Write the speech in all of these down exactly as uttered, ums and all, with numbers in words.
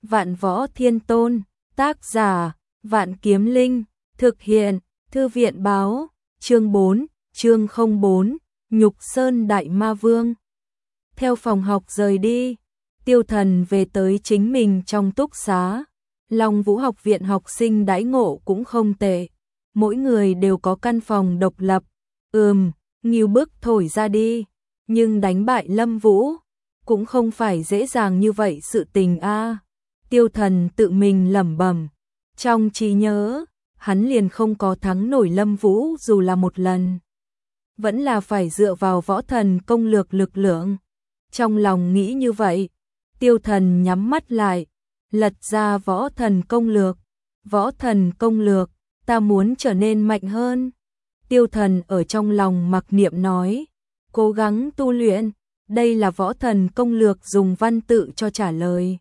Vạn Võ Thiên Tôn, tác giả, Vạn Kiếm Linh, thực hiện, Thư viện báo, chương bốn, chương không bốn, Nhục Sơn Đại Ma Vương. Theo phòng học rời đi, Tiêu Thần về tới chính mình trong túc xá. Long Vũ học viện học sinh đãi ngộ cũng không tệ, mỗi người đều có căn phòng độc lập. Ừm, Ngưu Bức thổi ra đi, nhưng đánh bại Lâm Vũ cũng không phải dễ dàng như vậy sự tình a. À. Tiêu Thần tự mình lẩm bẩm, trong trí nhớ, hắn liền không có thắng nổi Lâm Vũ dù là một lần. Vẫn là phải dựa vào võ thần công lược lực lượng. Trong lòng nghĩ như vậy, Tiêu Thần nhắm mắt lại, lật ra võ thần công lược. Võ thần công lược, ta muốn trở nên mạnh hơn. Tiêu Thần ở trong lòng mặc niệm nói, cố gắng tu luyện, đây là võ thần công lược dùng văn tự cho trả lời.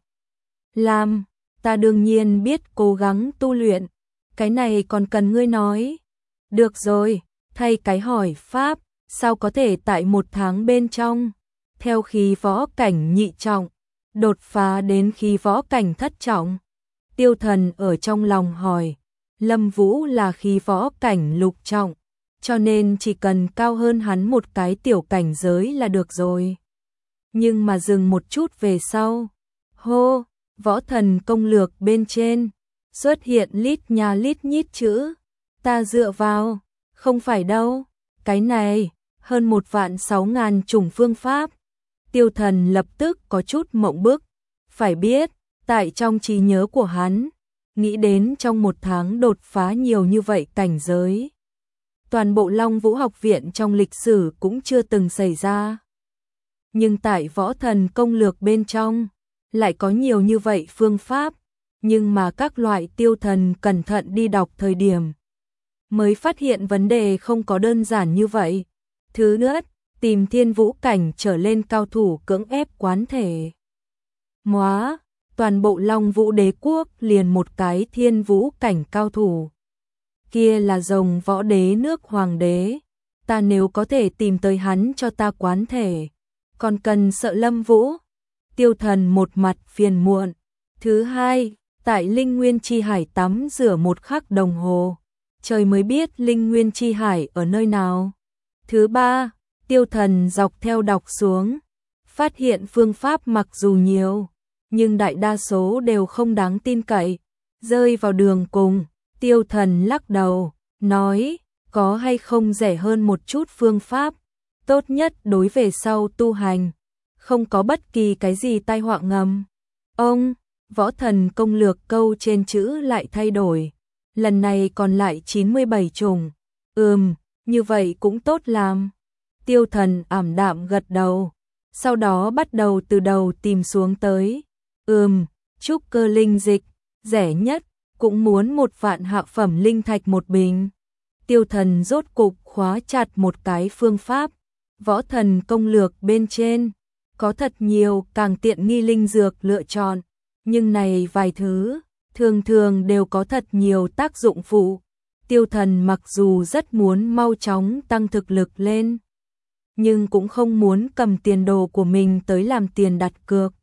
Làm, ta đương nhiên biết cố gắng tu luyện, cái này còn cần ngươi nói. Được rồi, thay cái hỏi pháp, sao có thể tại một tháng bên trong, theo khí võ cảnh nhị trọng, đột phá đến khí võ cảnh thất trọng. Tiêu Thần ở trong lòng hỏi, Lâm Vũ là khí võ cảnh lục trọng, cho nên chỉ cần cao hơn hắn một cái tiểu cảnh giới là được rồi. Nhưng mà dừng một chút về sau, hô, võ thần công lược bên trên, xuất hiện lít nha lít nhít chữ, ta dựa vào, không phải đâu, cái này, hơn một vạn sáu ngàn chủng phương pháp. Tiêu Thần lập tức có chút mộng bức, phải biết, tại trong trí nhớ của hắn, nghĩ đến trong một tháng đột phá nhiều như vậy cảnh giới. Toàn bộ Long Vũ học viện trong lịch sử cũng chưa từng xảy ra. Nhưng tại võ thần công lược bên trong, lại có nhiều như vậy phương pháp, nhưng mà các loại Tiêu Thần cẩn thận đi đọc thời điểm, mới phát hiện vấn đề không có đơn giản như vậy. Thứ nhất, tìm thiên vũ cảnh trở lên cao thủ cưỡng ép quán thể. Móa, toàn bộ Long Vũ đế quốc liền một cái thiên vũ cảnh cao thủ. Kia là rồng võ đế nước hoàng đế, ta nếu có thể tìm tới hắn cho ta quán thể, còn cần sợ Lâm Vũ. Tiêu Thần một mặt phiền muộn. Thứ hai, tại Linh Nguyên Chi Hải tắm rửa một khắc đồng hồ, trời mới biết Linh Nguyên Chi Hải ở nơi nào. Thứ ba, Tiêu Thần dọc theo đọc xuống, phát hiện phương pháp mặc dù nhiều, nhưng đại đa số đều không đáng tin cậy. Rơi vào đường cùng, Tiêu Thần lắc đầu, nói, có hay không rẻ hơn một chút phương pháp, tốt nhất đối về sau tu hành, không có bất kỳ cái gì tai họa ngầm. Ông, võ thần công lược câu trên chữ lại thay đổi, lần này còn lại chín mươi bảy chủng. Ừm, như vậy cũng tốt làm. Tiêu Thần ảm đạm gật đầu, sau đó bắt đầu từ đầu tìm xuống tới. Ừm, trúc cơ linh dịch, rẻ nhất, cũng muốn một vạn hạ phẩm linh thạch một bình. Tiêu Thần rốt cục khóa chặt một cái phương pháp. Võ thần công lược bên trên, có thật nhiều càng tiện nghi linh dược lựa chọn, nhưng này vài thứ, thường thường đều có thật nhiều tác dụng phụ. Tiêu Thần mặc dù rất muốn mau chóng tăng thực lực lên, nhưng cũng không muốn cầm tiền đồ của mình tới làm tiền đặt cược.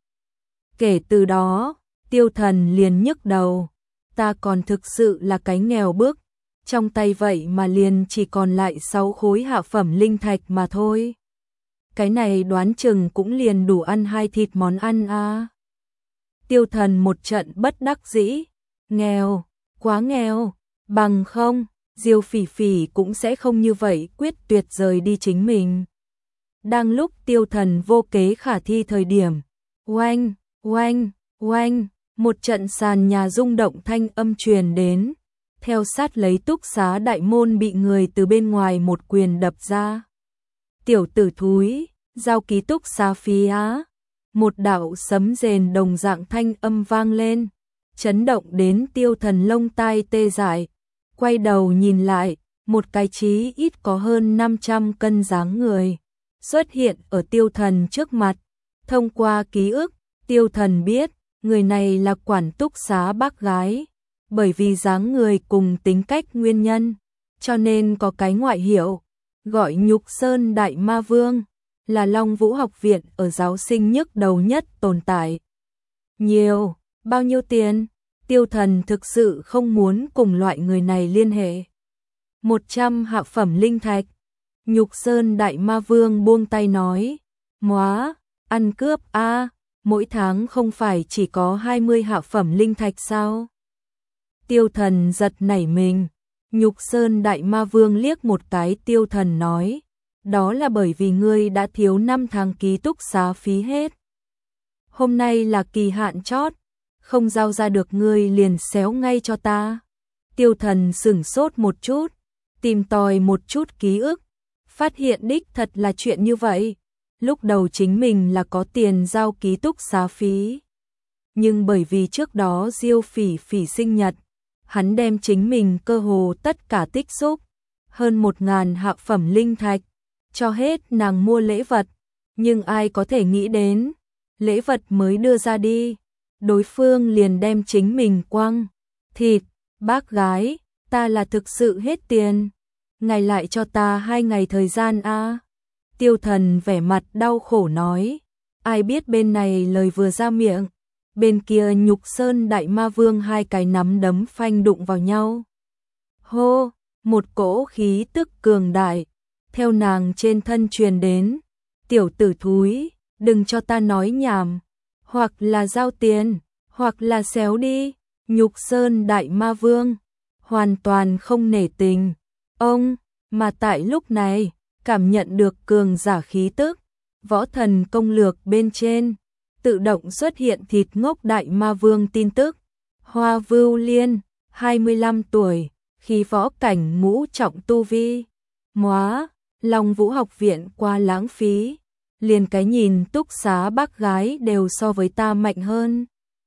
Kể từ đó, Tiêu Thần liền nhức đầu, ta còn thực sự là cái nghèo bức, trong tay vậy mà liền chỉ còn lại sáu khối hạ phẩm linh thạch mà thôi. Cái này đoán chừng cũng liền đủ ăn hai thịt món ăn a. À. Tiêu Thần một trận bất đắc dĩ, nghèo, quá nghèo, bằng không, Diêu Phỉ Phỉ cũng sẽ không như vậy quyết tuyệt rời đi chính mình. Đang lúc Tiêu Thần vô kế khả thi thời điểm, oanh, oanh, oanh, một trận sàn nhà rung động thanh âm truyền đến, theo sát lấy túc xá đại môn bị người từ bên ngoài một quyền đập ra. Tiểu tử thúi, giao ký túc xá phí á. Một đạo sấm rền đồng dạng thanh âm vang lên, chấn động đến Tiêu Thần lông tai tê dại. Quay đầu nhìn lại, một cái chí ít có hơn năm trăm cân dáng người xuất hiện ở Tiêu Thần trước mặt. Thông qua ký ức, Tiêu Thần biết, người này là quản túc xá bác gái, bởi vì dáng người cùng tính cách nguyên nhân, cho nên có cái ngoại hiệu, gọi Nhục Sơn Đại Ma Vương, là Long Vũ học viện ở giáo sinh nhức đầu nhất tồn tại. Nhiều, Bao nhiêu tiền? Tiêu Thần thực sự không muốn cùng loại người này liên hệ. Một trăm hạ phẩm linh thạch. Nhục Sơn Đại Ma Vương buông tay nói. Móa, ăn cướp a, mỗi tháng không phải chỉ có hai mươi hạ phẩm linh thạch sao? Tiêu Thần giật nảy mình. Nhục Sơn Đại Ma Vương liếc một cái Tiêu Thần nói. Đó là bởi vì ngươi đã thiếu năm tháng ký túc xá phí hết. Hôm nay là kỳ hạn chót, không giao ra được ngươi liền xéo ngay cho ta. Tiêu Thần sửng sốt một chút, tìm tòi một chút ký ức, phát hiện đích thật là chuyện như vậy. Lúc đầu chính mình là có tiền giao ký túc xá phí. Nhưng bởi vì trước đó Diêu Phỉ Phỉ sinh nhật, hắn đem chính mình cơ hồ tất cả tích xúc, hơn một ngàn hạ phẩm linh thạch, cho hết nàng mua lễ vật. Nhưng ai có thể nghĩ đến, lễ vật mới đưa ra đi, đối phương liền đem chính mình quăng. Thịt, bác gái, ta là thực sự hết tiền, ngài lại cho ta hai ngày thời gian a. Tiêu Thần vẻ mặt đau khổ nói. Ai biết bên này lời vừa ra miệng, bên kia Nhục Sơn Đại Ma Vương hai cái nắm đấm phanh đụng vào nhau. Hô, một cỗ khí tức cường đại theo nàng trên thân truyền đến. Tiểu tử thúi, đừng cho ta nói nhảm, hoặc là giao tiền, hoặc là xéo đi. Nhục Sơn Đại Ma Vương hoàn toàn không nể tình ông, mà tại lúc này cảm nhận được cường giả khí tức, võ thần công lược bên trên tự động xuất hiện thịt ngốc Đại Ma Vương tin tức. Hoa Vưu Liên, hai mươi lăm tuổi, khí võ cảnh ngũ trọng tu vi. Móa, Long Vũ học viện qua lãng phí, liền cái nhìn túc xá bác gái đều so với ta mạnh hơn.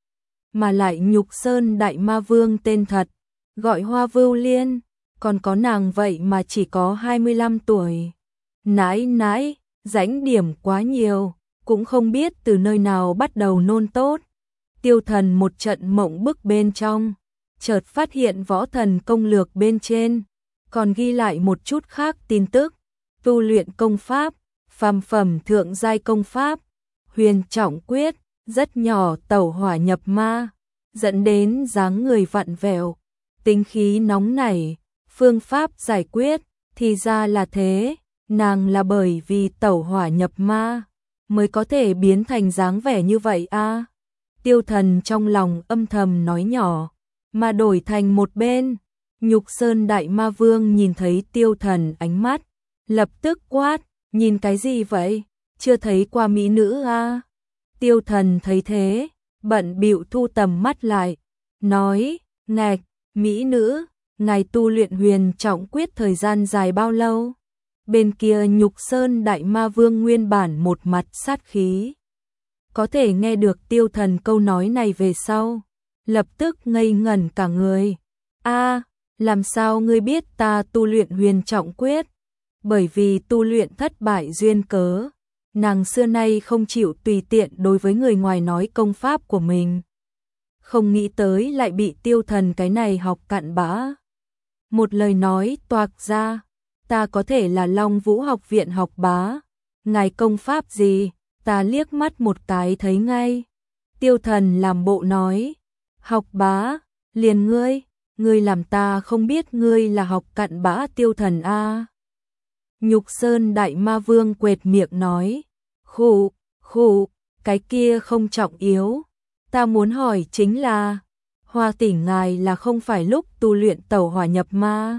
Mà lại Nhục Sơn Đại Ma Vương tên thật, gọi Hoa Vưu Liên, còn có nàng vậy mà chỉ có hai mươi lăm tuổi. Nãi nãi, rãnh điểm quá nhiều, cũng không biết từ nơi nào bắt đầu nôn tốt. Tiêu Thần một trận mộng bức bên trong, chợt phát hiện võ thần công lược bên trên, còn ghi lại một chút khác tin tức. Tu luyện công pháp, phàm phẩm thượng giai công pháp, huyền trọng quyết, rất nhỏ tẩu hỏa nhập ma, dẫn đến dáng người vặn vẹo, tính khí nóng nảy, phương pháp giải quyết, thì ra là thế, nàng là bởi vì tẩu hỏa nhập ma, mới có thể biến thành dáng vẻ như vậy a. À? Tiêu Thần trong lòng âm thầm nói nhỏ, mà đổi thành một bên, Nhục Sơn Đại Ma Vương nhìn thấy Tiêu Thần ánh mắt, lập tức quát, nhìn cái gì vậy, chưa thấy qua mỹ nữ a? À? Tiêu Thần thấy thế, bận bịu thu tầm mắt lại, nói, ngạch, mỹ nữ, ngài tu luyện huyền trọng quyết thời gian dài bao lâu? Bên kia Nhục Sơn Đại Ma Vương nguyên bản một mặt sát khí, có thể nghe được Tiêu Thần câu nói này về sau, lập tức ngây ngẩn cả người. A, làm sao ngươi biết ta tu luyện huyền trọng quyết? Bởi vì tu luyện thất bại duyên cớ, nàng xưa nay không chịu tùy tiện đối với người ngoài nói công pháp của mình. Không nghĩ tới lại bị Tiêu Thần cái này học cặn bã. Một lời nói toạc ra, ta có thể là Long Vũ học viện học bá, ngài công pháp gì, ta liếc mắt một cái thấy ngay. Tiêu Thần làm bộ nói, học bá, liền ngươi, ngươi làm ta không biết ngươi là học cặn bã Tiêu Thần a. Nhục Sơn Đại Ma Vương quệt miệng nói, khụ, khụ, cái kia không trọng yếu, ta muốn hỏi chính là, Hoa tỷ ngài là không phải lúc tu luyện tẩu hỏa nhập ma?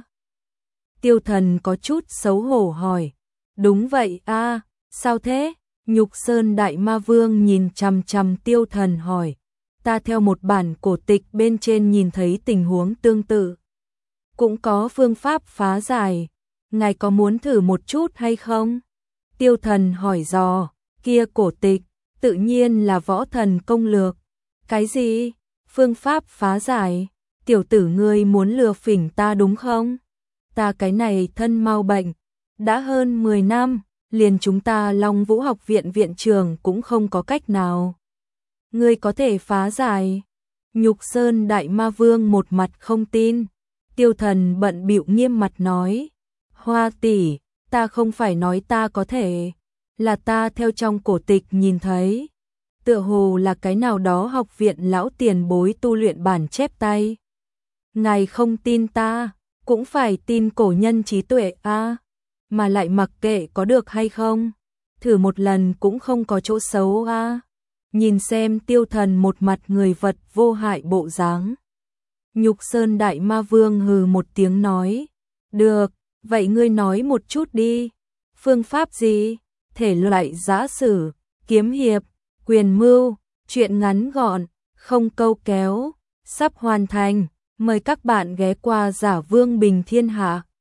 Tiêu Thần có chút xấu hổ hỏi, đúng vậy a, à, sao thế? Nhục Sơn Đại Ma Vương nhìn chằm chằm Tiêu Thần hỏi, ta theo một bản cổ tịch bên trên nhìn thấy tình huống tương tự, cũng có phương pháp phá giải, ngài có muốn thử một chút hay không? Tiêu Thần hỏi dò, kia cổ tịch, tự nhiên là võ thần công lược. Cái gì? Phương pháp phá giải? Tiểu tử ngươi muốn lừa phỉnh ta đúng không? Ta cái này thân mau bệnh, đã hơn mười năm, liền chúng ta Long Vũ học viện viện trưởng cũng không có cách nào. Ngươi có thể phá giải? Nhục Sơn Đại Ma Vương một mặt không tin. Tiêu Thần bận bịu nghiêm mặt nói, Hoa tỷ, ta không phải nói ta có thể, là ta theo trong cổ tịch nhìn thấy. tựa hồ là cái nào đó học viện lão tiền bối tu luyện bản chép tay. Ngài không tin ta, cũng phải tin cổ nhân trí tuệ a, mà lại mặc kệ có được hay không, thử một lần cũng không có chỗ xấu a. Nhìn xem Tiêu Thần một mặt người vật vô hại bộ dáng. Nhục Sơn Đại Ma Vương hừ một tiếng nói, được, vậy ngươi nói một chút đi, phương pháp gì, thể loại giã sử, kiếm hiệp, quyền mưu, chuyện ngắn gọn, không câu kéo, sắp hoàn thành, mời các bạn ghé qua Giả Vương Bình Thiên Hạ.